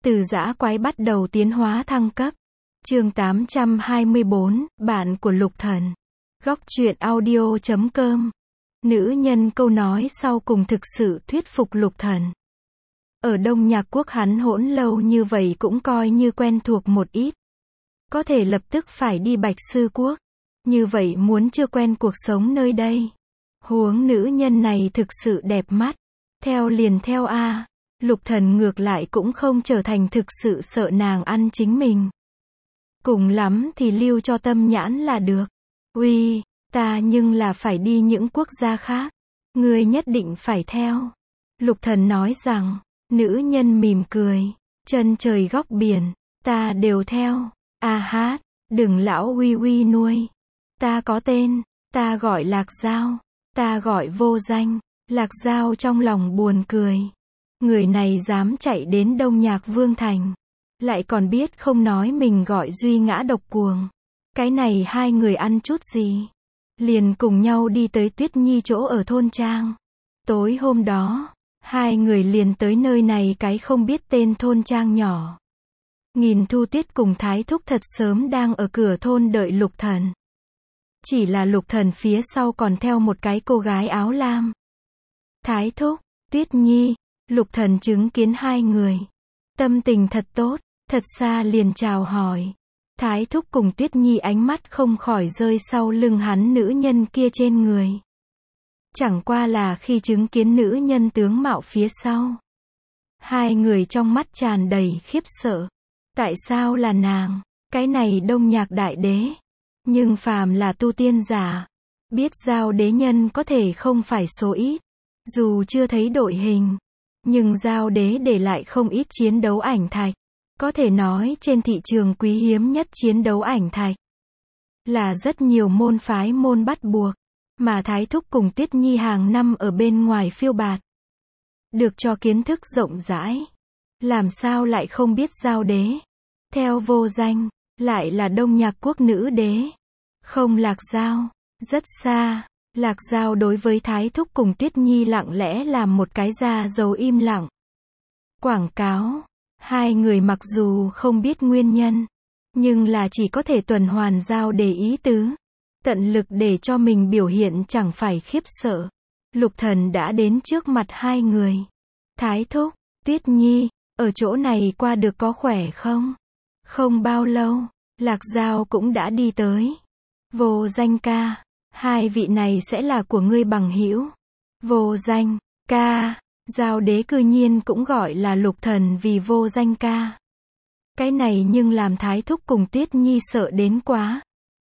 Từ dã quái bắt đầu tiến hóa thăng cấp. Chương 824, bạn của Lục Thần. Góc truyện audio.com. Nữ nhân câu nói sau cùng thực sự thuyết phục Lục Thần. Ở Đông Nhạc Quốc hắn hỗn lâu như vậy cũng coi như quen thuộc một ít. Có thể lập tức phải đi Bạch Sư Quốc. Như vậy muốn chưa quen cuộc sống nơi đây. Huống nữ nhân này thực sự đẹp mắt. Theo liền theo a. Lục Thần ngược lại cũng không trở thành thực sự sợ nàng ăn chính mình. Cùng lắm thì lưu cho tâm nhãn là được. Uy, ta nhưng là phải đi những quốc gia khác. Ngươi nhất định phải theo. Lục Thần nói rằng, nữ nhân mỉm cười. Chân trời góc biển, ta đều theo. A hát, đừng lão uy uy nuôi. Ta có tên, ta gọi Lạc Giao. Ta gọi vô danh. Lạc Giao trong lòng buồn cười. Người này dám chạy đến Đông Nhạc Vương Thành. Lại còn biết không nói mình gọi Duy Ngã độc cuồng. Cái này hai người ăn chút gì. Liền cùng nhau đi tới Tuyết Nhi chỗ ở thôn trang. Tối hôm đó, hai người liền tới nơi này cái không biết tên thôn trang nhỏ. Nghìn Thu Tuyết cùng Thái Thúc thật sớm đang ở cửa thôn đợi Lục Thần. Chỉ là Lục Thần phía sau còn theo một cái cô gái áo lam. Thái Thúc, Tuyết Nhi, Lục Thần chứng kiến hai người. Tâm tình thật tốt, thật xa liền chào hỏi. Thái Thúc cùng Tuyết Nhi ánh mắt không khỏi rơi sau lưng hắn nữ nhân kia trên người. Chẳng qua là khi chứng kiến nữ nhân tướng mạo phía sau. Hai người trong mắt tràn đầy khiếp sợ. Tại sao là nàng? Cái này Đông Nhạc đại đế. Nhưng phàm là tu tiên giả. Biết Giao đế nhân có thể không phải số ít. Dù chưa thấy đội hình. Nhưng Giao đế để lại không ít chiến đấu ảnh thạch. Có thể nói trên thị trường quý hiếm nhất chiến đấu ảnh thạch. Là rất nhiều môn phái môn bắt buộc. Mà Thái Thúc cùng Tuyết Nhi hàng năm ở bên ngoài phiêu bạt. Được cho kiến thức rộng rãi. Làm sao lại không biết Giao đế. Theo vô danh, lại là Đông Nhạc Quốc nữ đế. Không Lạc Giao. Rất xa. Lạc Giao đối với Thái Thúc cùng Tuyết Nhi lặng lẽ làm một cái da dấu im lặng. Quảng cáo. Hai người mặc dù không biết nguyên nhân. Nhưng là chỉ có thể tuần hoàn Giao để ý tứ. Tận lực để cho mình biểu hiện chẳng phải khiếp sợ. Lục Thần đã đến trước mặt hai người. Thái Thúc, Tuyết Nhi, ở chỗ này qua được có khỏe không? Không bao lâu, Lạc Giao cũng đã đi tới. Vô danh ca. Hai vị này sẽ là của ngươi bằng hữu. Vô danh, ca. Giao đế cư nhiên cũng gọi là Lục Thần vì vô danh ca. Cái này nhưng làm Thái Thúc cùng Tuyết Nhi sợ đến quá.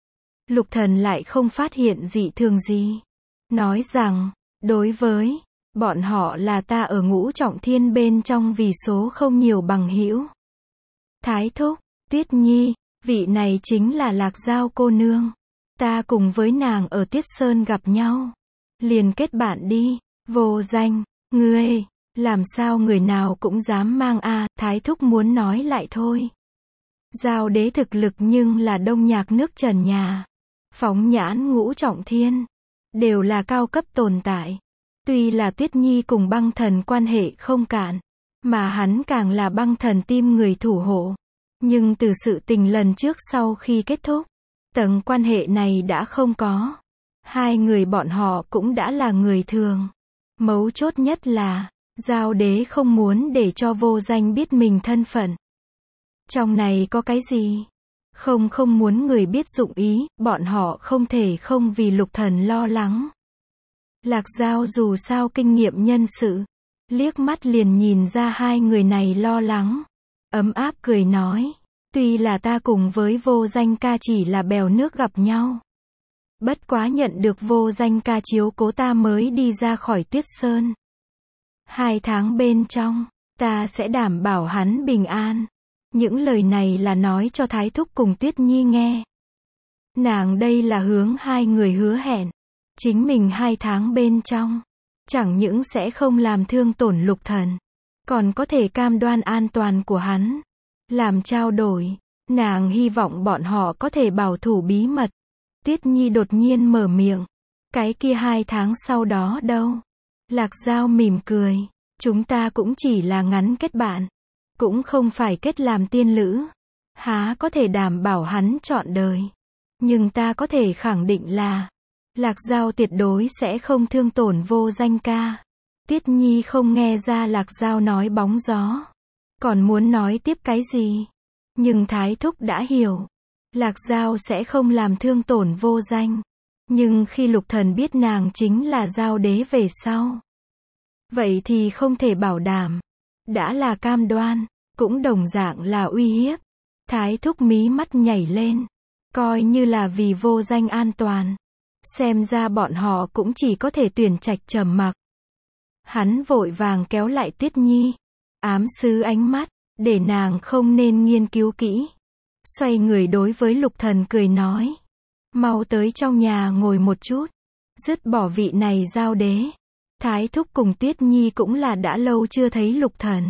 Lục Thần lại không phát hiện dị thường gì. Nói rằng, đối với bọn họ là ta ở Ngũ Trọng Thiên bên trong vì số không nhiều bằng hữu. Thái Thúc, Tuyết Nhi, vị này chính là Lạc Giao cô nương. Ta cùng với nàng ở Tiết Sơn gặp nhau. Liền kết bạn đi. Vô danh, ngươi, làm sao người nào cũng dám mang a. Thái Thúc muốn nói lại thôi. Giao đế thực lực nhưng là Đông Nhạc nước trần nhà. Phóng nhãn Ngũ Trọng Thiên. Đều là cao cấp tồn tại. Tuy là Tuyết Nhi cùng băng thần quan hệ không cạn. Mà hắn càng là băng thần tim người thủ hộ. Nhưng từ sự tình lần trước sau khi kết thúc. Tầng quan hệ này đã không có. Hai người bọn họ cũng đã là người thường. Mấu chốt nhất là, Giao đế không muốn để cho vô danh biết mình thân phận. Trong này có cái gì? Không muốn người biết dụng ý, bọn họ không thể không vì Lục Thần lo lắng. Lạc Giao dù sao kinh nghiệm nhân sự. Liếc mắt liền nhìn ra hai người này lo lắng. Ấm áp cười nói. Tuy là ta cùng với vô danh ca chỉ là bèo nước gặp nhau. Bất quá nhận được vô danh ca chiếu cố ta mới đi ra khỏi Tuyết Sơn. 2 tháng bên trong, ta sẽ đảm bảo hắn bình an. Những lời này là nói cho Thái Thúc cùng Tuyết Nhi nghe. Nàng đây là hướng hai người hứa hẹn. Chính mình 2 tháng bên trong. Chẳng những sẽ không làm thương tổn Lục Thần. Còn có thể cam đoan an toàn của hắn. Làm trao đổi, nàng hy vọng bọn họ có thể bảo thủ bí mật. Tuyết Nhi đột nhiên mở miệng. Cái kia 2 tháng sau đó đâu? Lạc Giao mỉm cười. Chúng ta cũng chỉ là ngắn kết bạn. cũng không phải kết làm tiên lữ. Há có thể đảm bảo hắn trọn đời. Nhưng ta có thể khẳng định là, Lạc Dao tuyệt đối sẽ không thương tổn Vô Danh ca. Tiết Nhi không nghe ra Lạc Dao nói bóng gió. Còn muốn nói tiếp cái gì? Nhưng Thái Thúc đã hiểu. Lạc Dao sẽ không làm thương tổn Vô Danh. Nhưng khi Lục Thần biết nàng chính là Dao đế về sau, vậy thì không thể bảo đảm. Đã là cam đoan, cũng đồng dạng là uy hiếp. Thái Thúc mí mắt nhảy lên. Coi như là vì Vô Danh an toàn. Xem ra bọn họ cũng chỉ có thể tuyển trạch trầm mặc. Hắn vội vàng kéo lại Tuyết Nhi. Ám sứ ánh mắt, để nàng không nên nghiên cứu kỹ. Xoay người đối với Lục Thần cười nói. Mau tới trong nhà ngồi một chút. Dứt bỏ vị này Dao đế. Thái Thúc cùng Tuyết Nhi cũng là đã lâu chưa thấy Lục Thần.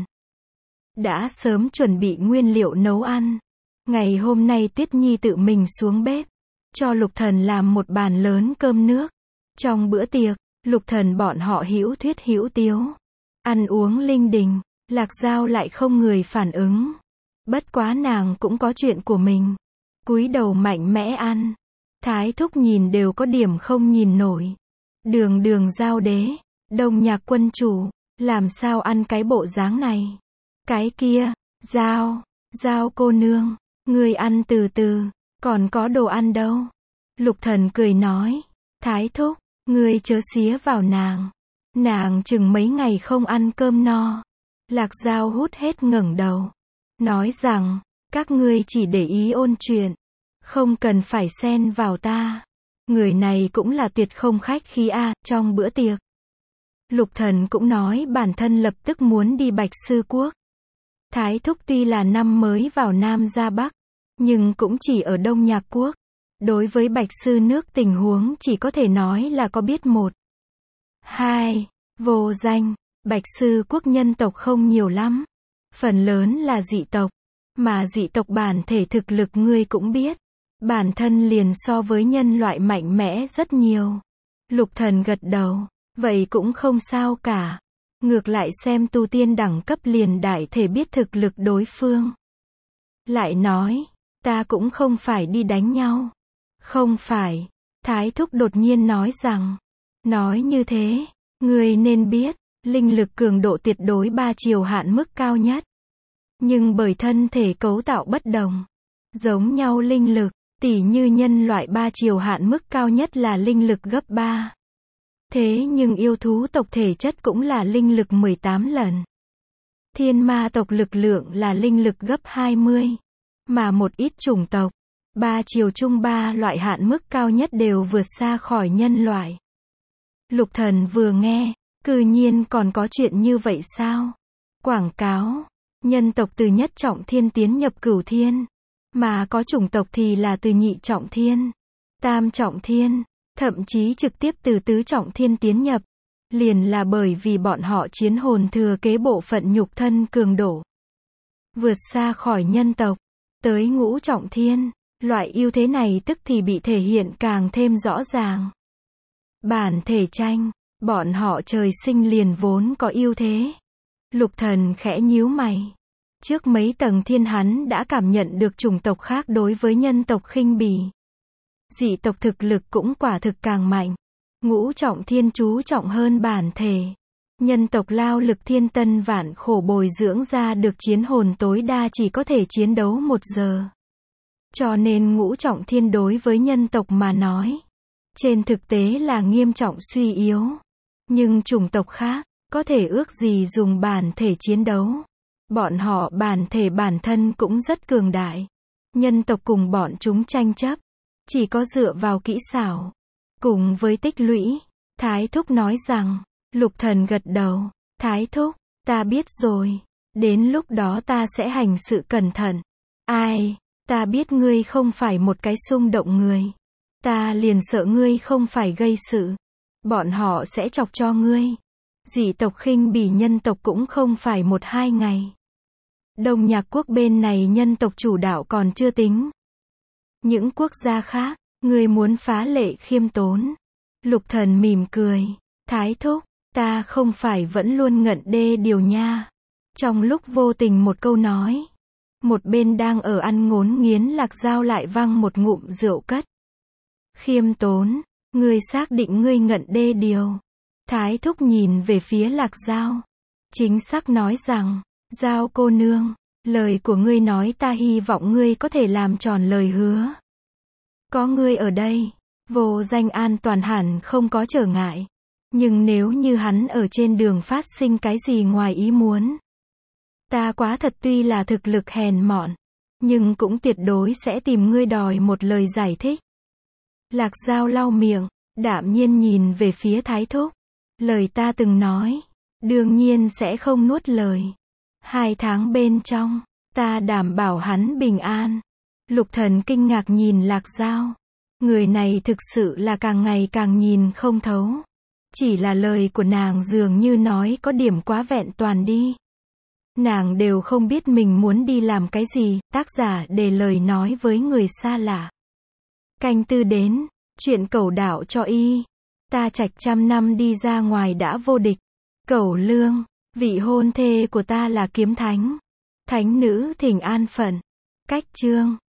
Đã sớm chuẩn bị nguyên liệu nấu ăn. Ngày hôm nay Tuyết Nhi tự mình xuống bếp. Cho Lục Thần làm một bàn lớn cơm nước. Trong bữa tiệc, Lục Thần bọn họ hữu thuyết hữu tiếu. Ăn uống linh đình. Lạc Dao lại không người phản ứng. Bất quá nàng cũng có chuyện của mình. Cúi đầu mạnh mẽ ăn. Thái Thúc nhìn đều có điểm không nhìn nổi. Đường Dao đế, Đông Nhạc quân chủ, làm sao ăn cái bộ dáng này? Cái kia, Dao cô nương, ngươi ăn từ từ, còn có đồ ăn đâu? Lục Thần cười nói, Thái Thúc, ngươi chớ xía vào nàng. Nàng chừng mấy ngày không ăn cơm no. Lạc Dao hút hết ngẩng đầu. Nói rằng, các ngươi chỉ để ý ôn chuyện. Không cần phải xen vào ta. Người này cũng là tuyệt không khách khí a. Trong bữa tiệc, Lục Thần cũng nói bản thân lập tức muốn đi Bạch Sư Quốc. Thái Thúc tuy là năm mới vào Nam ra Bắc, nhưng cũng chỉ ở Đông Nhạc Quốc. Đối với Bạch Sư nước tình huống chỉ có thể nói là có biết một. Hai, Vô Danh, Bạch Sư Quốc nhân tộc không nhiều lắm. Phần lớn là dị tộc. Mà dị tộc bản thể thực lực ngươi cũng biết. Bản thân liền so với nhân loại mạnh mẽ rất nhiều. Lục Thần gật đầu. Vậy cũng không sao cả. Ngược lại xem tu tiên đẳng cấp liền đại thể biết thực lực đối phương. Lại nói, ta cũng không phải đi đánh nhau. Không phải. Thái Thúc đột nhiên nói rằng. Nói như thế, ngươi nên biết, linh lực cường độ tuyệt đối 3 chiều hạn mức cao nhất. Nhưng bởi thân thể cấu tạo bất đồng, giống nhau linh lực, tỉ như nhân loại 3 chiều hạn mức cao nhất là linh lực gấp 3. Thế nhưng yêu thú tộc thể chất cũng là linh lực 18 lần. Thiên ma tộc lực lượng là linh lực gấp 20. Mà một ít chủng tộc, 3 chiều chung 3 loại hạn mức cao nhất đều vượt xa khỏi nhân loại. Lục Thần vừa nghe, cư nhiên còn có chuyện như vậy sao? Quảng cáo, nhân tộc từ nhất trọng thiên tiến nhập cửu thiên. Mà có chủng tộc thì là từ nhị trọng thiên, tam trọng thiên, thậm chí trực tiếp từ tứ trọng thiên tiến nhập. Liền là bởi vì bọn họ chiến hồn thừa kế bộ phận nhục thân cường độ. Vượt xa khỏi nhân tộc, tới ngũ trọng thiên, loại ưu thế này tức thì bị thể hiện càng thêm rõ ràng. Bản thể tranh, bọn họ trời sinh liền vốn có ưu thế. Lục Thần khẽ nhíu mày. Trước mấy tầng thiên hắn đã cảm nhận được chủng tộc khác đối với nhân tộc khinh bỉ. Dị tộc thực lực cũng quả thực càng mạnh. Ngũ trọng thiên chú trọng hơn bản thể. Nhân tộc lao lực thiên tân vạn khổ bồi dưỡng ra được chiến hồn tối đa chỉ có thể chiến đấu 1 giờ. Cho nên ngũ trọng thiên đối với nhân tộc mà nói, trên thực tế là nghiêm trọng suy yếu. Nhưng chủng tộc khác, có thể ước gì dùng bản thể chiến đấu. Bọn họ bản thể bản thân cũng rất cường đại. Nhân tộc cùng bọn chúng tranh chấp, chỉ có dựa vào kỹ xảo, cùng với tích lũy. Thái Thúc nói rằng, Lục Thần gật đầu, Thái Thúc, ta biết rồi. Đến lúc đó ta sẽ hành sự cẩn thận. Ai, ta biết ngươi không phải một cái xung động người. Ta liền sợ ngươi không phải gây sự. Bọn họ sẽ chọc cho ngươi. Dị tộc khinh bỉ nhân tộc cũng không phải 1-2 ngày. Đông Nhạc Quốc bên này nhân tộc chủ đạo còn chưa tính. Những quốc gia khác, ngươi muốn phá lệ khiêm tốn. Lục Thần mỉm cười, Thái Thúc, ta không phải vẫn luôn ngận đê điều nha. Trong lúc vô tình một câu nói, một bên đang ở ăn ngốn nghiến Lạc Dao lại văng một ngụm rượu cất. Khiêm tốn, ngươi xác định ngươi ngận đê điều. Thái thúc nhìn về phía Lạc Dao. Chính xác nói rằng, Dao cô nương, lời của ngươi nói ta hy vọng ngươi có thể làm tròn lời hứa. Có ngươi ở đây, Vô Danh an toàn hẳn không có trở ngại. Nhưng nếu như hắn ở trên đường phát sinh cái gì ngoài ý muốn, ta quá thật tuy là thực lực hèn mọn, nhưng cũng tuyệt đối sẽ tìm ngươi đòi một lời giải thích. Lạc Dao lau miệng, đạm nhiên nhìn về phía Thái thúc. Lời ta từng nói, đương nhiên sẽ không nuốt lời. 2 tháng bên trong, ta đảm bảo hắn bình an. Lục Thần kinh ngạc nhìn Lạc Dao. Người này thực sự là càng ngày càng nhìn không thấu. Chỉ là lời của nàng dường như nói có điểm quá vẹn toàn đi. Nàng đều không biết mình muốn đi làm cái gì, tác giả để lời nói với người xa lạ. Canh tư đến, chuyện cẩu đạo cho y. Ta Trạch trăm năm đi ra ngoài đã vô địch. Cẩu Lương, vị hôn thê của ta là kiếm thánh. Thánh nữ thỉnh an phận. Cách chương